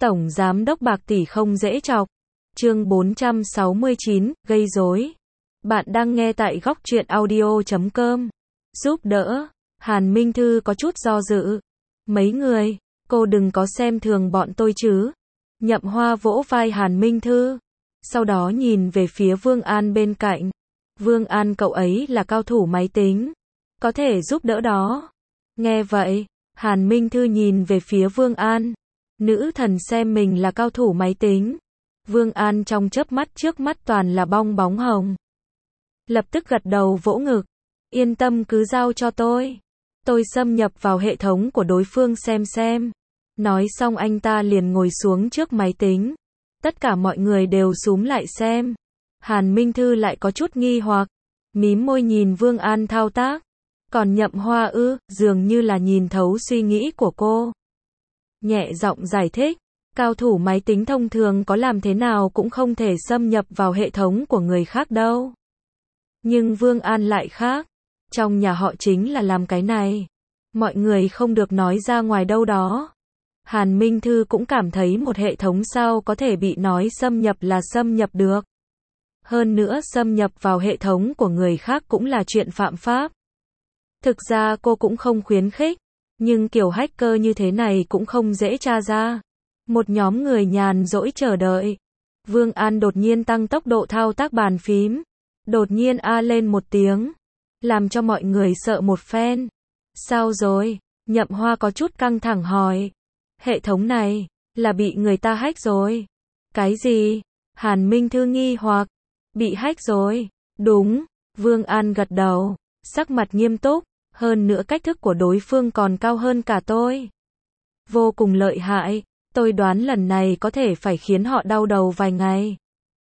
Tổng giám đốc bạc tỷ không dễ chọc. Chương 469, gây rối. Bạn đang nghe tại góc truyện audio.com. Giúp đỡ. Hàn Minh Thư có chút do dự. Mấy người, cô đừng có xem thường bọn tôi chứ. Nhậm Hoa vỗ vai Hàn Minh Thư. Sau đó nhìn về phía Vương An bên cạnh. Vương An, cậu ấy là cao thủ máy tính. Có thể giúp đỡ đó. Nghe vậy, Hàn Minh Thư nhìn về phía Vương An. Nữ thần xem mình là cao thủ máy tính. Vương An trong chớp mắt trước mắt toàn là bong bóng hồng. Lập tức gật đầu vỗ ngực. Yên tâm, cứ giao cho tôi. Tôi xâm nhập vào hệ thống của đối phương xem. Nói xong anh ta liền ngồi xuống trước máy tính. Tất cả mọi người đều xúm lại xem. Hàn Minh Thư lại có chút nghi hoặc. Mím môi nhìn Vương An thao tác. Còn Nhậm Hoa dường như là nhìn thấu suy nghĩ của cô. Nhẹ giọng giải thích. Cao thủ máy tính thông thường có làm thế nào cũng không thể xâm nhập vào hệ thống của người khác đâu. Nhưng Vương An lại khác. Trong nhà họ chính là làm cái này. Mọi người không được nói ra ngoài đâu đó. Hàn Minh Thư cũng cảm thấy một hệ thống sao có thể bị nói xâm nhập là xâm nhập được. Hơn nữa xâm nhập vào hệ thống của người khác cũng là chuyện phạm pháp. Thực ra cô cũng không khuyến khích. Nhưng kiểu hacker như thế này cũng không dễ tra ra. Một nhóm người nhàn rỗi chờ đợi. Vương An đột nhiên tăng tốc độ thao tác bàn phím. Đột nhiên lên một tiếng. Làm cho mọi người sợ một phen. Sao rồi? Nhậm Hoa có chút căng thẳng hỏi. Hệ thống này, là bị người ta hack rồi. Cái gì? Hàn Minh Thư nghi hoặc. Bị hack rồi. Đúng. Vương An gật đầu. Sắc mặt nghiêm túc. Hơn nữa cách thức của đối phương còn cao hơn cả tôi. Vô cùng lợi hại. Tôi đoán lần này có thể phải khiến họ đau đầu vài ngày.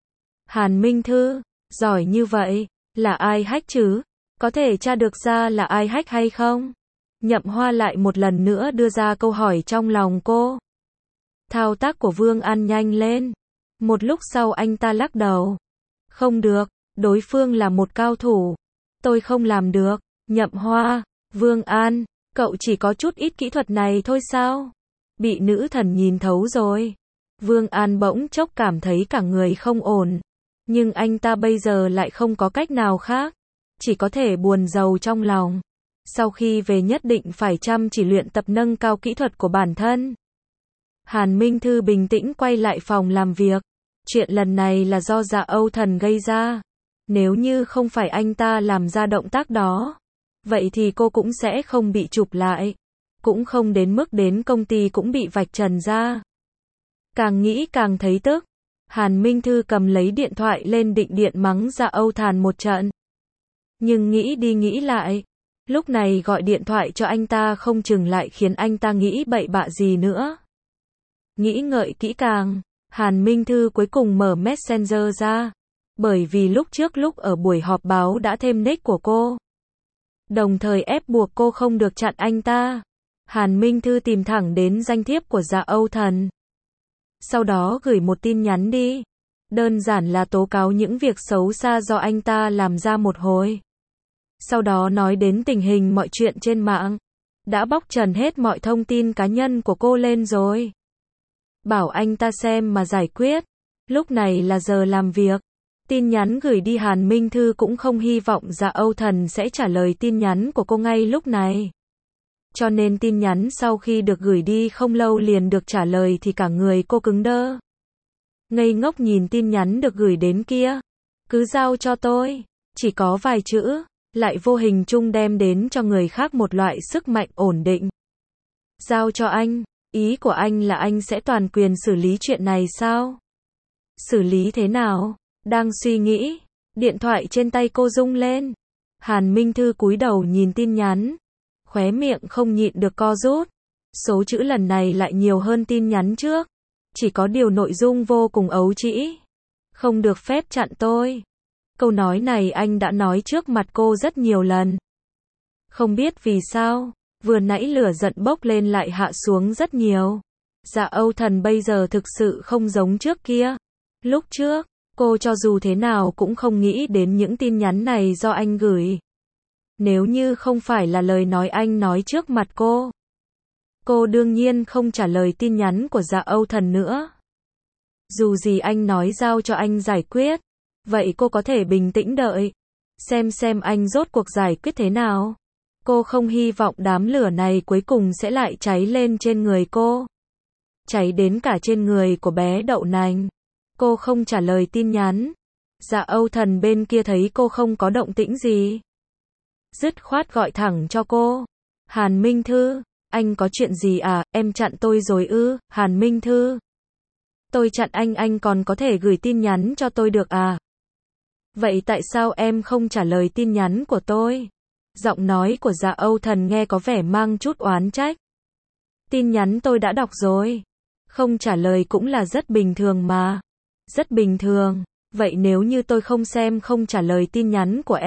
Hàn Minh Thư, giỏi như vậy, là ai hack chứ? Có thể tra được ra là ai hack hay không? Nhậm Hoa lại một lần nữa đưa ra câu hỏi trong lòng cô. Thao tác của Vương An nhanh lên. Một lúc sau anh ta lắc đầu. Không được, đối phương là một cao thủ. Tôi không làm được. Nhậm Hoa, Vương An, cậu chỉ có chút ít kỹ thuật này thôi sao? Bị nữ thần nhìn thấu rồi. Vương An bỗng chốc cảm thấy cả người không ổn. Nhưng anh ta bây giờ lại không có cách nào khác. Chỉ có thể buồn rầu trong lòng. Sau khi về nhất định phải chăm chỉ luyện tập nâng cao kỹ thuật của bản thân. Hàn Minh Thư bình tĩnh quay lại phòng làm việc. Chuyện lần này là do Dạ Âu Thần gây ra. Nếu như không phải anh ta làm ra động tác đó, vậy thì cô cũng sẽ không bị chụp lại. Cũng không đến mức đến công ty cũng bị vạch trần ra. Càng nghĩ càng thấy tức. Hàn Minh Thư cầm lấy điện thoại lên định điện mắng Dạ Âu Thần một trận. Nhưng nghĩ đi nghĩ lại. Lúc này gọi điện thoại cho anh ta không chừng lại khiến anh ta nghĩ bậy bạ gì nữa. Nghĩ ngợi kỹ càng. Hàn Minh Thư cuối cùng mở Messenger ra. Bởi vì lúc trước lúc ở buổi họp báo đã thêm nick của cô. Đồng thời ép buộc cô không được chặn anh ta. Hàn Minh Thư tìm thẳng đến danh thiếp của Dạ Âu Thần. Sau đó gửi một tin nhắn đi. Đơn giản là tố cáo những việc xấu xa do anh ta làm ra một hồi. Sau đó nói đến tình hình mọi chuyện trên mạng. Đã bóc trần hết mọi thông tin cá nhân của cô lên rồi. Bảo anh ta xem mà giải quyết. Lúc này là giờ làm việc. Tin nhắn gửi đi Hàn Minh Thư cũng không hy vọng Dạ Âu Thần sẽ trả lời tin nhắn của cô ngay lúc này. Cho nên tin nhắn sau khi được gửi đi không lâu liền được trả lời thì cả người cô cứng đơ. Ngây ngốc nhìn tin nhắn được gửi đến kia. Cứ giao cho tôi. Chỉ có vài chữ, lại vô hình chung đem đến cho người khác một loại sức mạnh ổn định. Giao cho anh. Ý của anh là anh sẽ toàn quyền xử lý chuyện này sao? Xử lý thế nào? Đang suy nghĩ. Điện thoại trên tay cô rung lên. Hàn Minh Thư cúi đầu nhìn tin nhắn. Khóe miệng không nhịn được co rút. Số chữ lần này lại nhiều hơn tin nhắn trước. Chỉ có điều nội dung vô cùng ấu trĩ. Không được phép chặn tôi. Câu nói này anh đã nói trước mặt cô rất nhiều lần. Không biết vì sao, vừa nãy lửa giận bốc lên lại hạ xuống rất nhiều. Dạ Âu Thần bây giờ thực sự không giống trước kia. Lúc trước, cô cho dù thế nào cũng không nghĩ đến những tin nhắn này do anh gửi. Nếu như không phải là lời nói anh nói trước mặt cô Cô đương nhiên không trả lời tin nhắn của Dạ Âu Thần nữa. Dù gì anh nói giao cho anh giải quyết, vậy cô có thể bình tĩnh đợi, xem anh rốt cuộc giải quyết thế nào. Cô không hy vọng đám lửa này cuối cùng sẽ lại cháy lên trên người cô. Cháy đến cả trên người của bé đậu nành. Cô không trả lời tin nhắn. Dạ Âu Thần bên kia thấy cô không có động tĩnh gì, dứt khoát gọi thẳng cho cô. Hàn Minh Thư, anh có chuyện gì à, em chặn tôi rồi ư? Hàn Minh Thư, tôi chặn anh còn có thể gửi tin nhắn cho tôi được à? Vậy tại sao em không trả lời tin nhắn của tôi? Giọng nói của Dạ Âu Thần nghe có vẻ mang chút oán trách. Tin nhắn tôi đã đọc rồi. Không trả lời cũng là rất bình thường mà. Rất bình thường. Vậy nếu như tôi không xem không trả lời tin nhắn của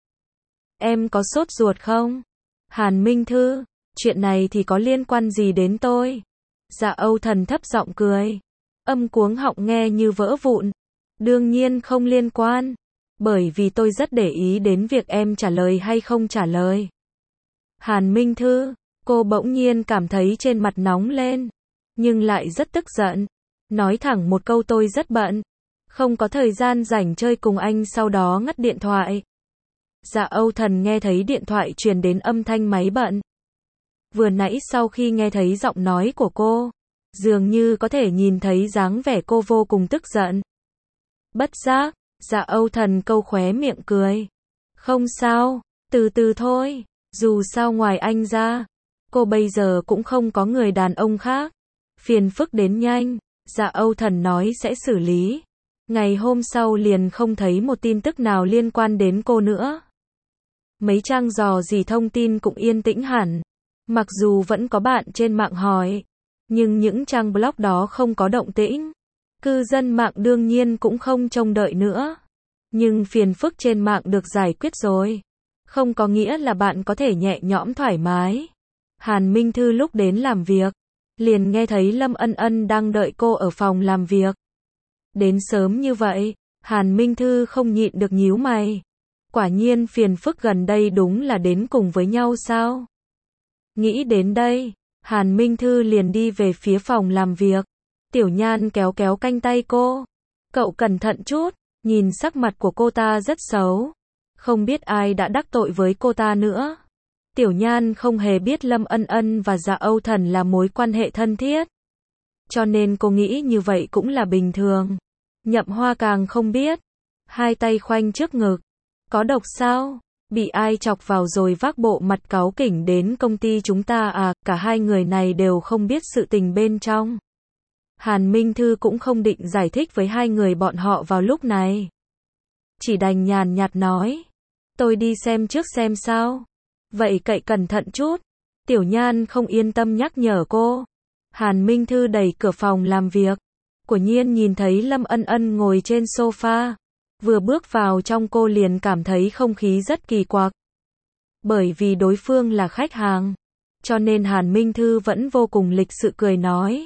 em có sốt ruột không? Hàn Minh Thư, chuyện này thì có liên quan gì đến tôi? Dạ Âu Thần thấp giọng cười. Âm cuống họng nghe như vỡ vụn. Đương nhiên không liên quan. Bởi vì tôi rất để ý đến việc em trả lời hay không trả lời. Hàn Minh Thư, cô bỗng nhiên cảm thấy trên mặt nóng lên, nhưng lại rất tức giận. Nói thẳng một câu tôi rất bận, không có thời gian rảnh chơi cùng anh, sau đó ngắt điện thoại. Dạ Âu Thần nghe thấy điện thoại truyền đến âm thanh máy bận. Vừa nãy sau khi nghe thấy giọng nói của cô, dường như có thể nhìn thấy dáng vẻ cô vô cùng tức giận. Bất giác, Dạ Âu Thần câu khóe miệng cười. Không sao, từ từ thôi, dù sao ngoài anh ra, cô bây giờ cũng không có người đàn ông khác. Phiền phức đến nhanh, Dạ Âu Thần nói sẽ xử lý. Ngày hôm sau liền không thấy một tin tức nào liên quan đến cô nữa. Mấy trang dò dỉ thông tin cũng yên tĩnh hẳn. Mặc dù vẫn có bạn trên mạng hỏi, nhưng những trang blog đó không có động tĩnh. Cư dân mạng đương nhiên cũng không trông đợi nữa. Nhưng phiền phức trên mạng được giải quyết rồi, không có nghĩa là bạn có thể nhẹ nhõm thoải mái. Hàn Minh Thư lúc đến làm việc, liền nghe thấy Lâm Ân Ân đang đợi cô ở phòng làm việc. Đến sớm như vậy, Hàn Minh Thư không nhịn được nhíu mày. Quả nhiên phiền phức gần đây đúng là đến cùng với nhau sao? Nghĩ đến đây, Hàn Minh Thư liền đi về phía phòng làm việc. Tiểu Nhan kéo kéo cánh tay cô. Cậu cẩn thận chút, nhìn sắc mặt của cô ta rất xấu. Không biết ai đã đắc tội với cô ta nữa. Tiểu Nhan không hề biết Lâm Ân Ân và Dạ Âu Thần là mối quan hệ thân thiết, cho nên cô nghĩ như vậy cũng là bình thường. Nhậm Hoa càng không biết. Hai tay khoanh trước ngực. Có độc sao? Bị ai chọc vào rồi vác bộ mặt cáu kỉnh đến công ty chúng ta à? Cả hai người này đều không biết sự tình bên trong. Hàn Minh Thư cũng không định giải thích với hai người bọn họ vào lúc này, chỉ đành nhàn nhạt nói. Tôi đi xem trước xem sao. Vậy cậy cẩn thận chút. Tiểu Nhan không yên tâm nhắc nhở cô. Hàn Minh Thư đẩy cửa phòng làm việc. Quả nhiên nhìn thấy Lâm Ân Ân ngồi trên sofa. Vừa bước vào trong cô liền cảm thấy không khí rất kỳ quặc. Bởi vì đối phương là khách hàng, cho nên Hàn Minh Thư vẫn vô cùng lịch sự cười nói.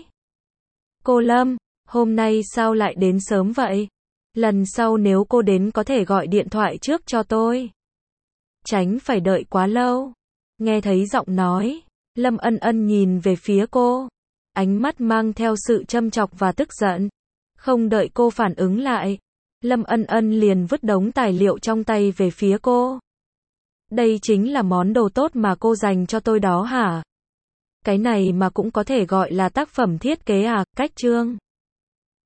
Cô Lâm, hôm nay sao lại đến sớm vậy? Lần sau nếu cô đến có thể gọi điện thoại trước cho tôi, tránh phải đợi quá lâu. Nghe thấy giọng nói, Lâm Ân Ân nhìn về phía cô, ánh mắt mang theo sự châm chọc và tức giận. Không đợi cô phản ứng lại, Lâm Ân Ân liền vứt đống tài liệu trong tay về phía cô. Đây chính là món đồ tốt mà cô dành cho tôi đó hả? Cái này mà cũng có thể gọi là tác phẩm thiết kế à? Cách chương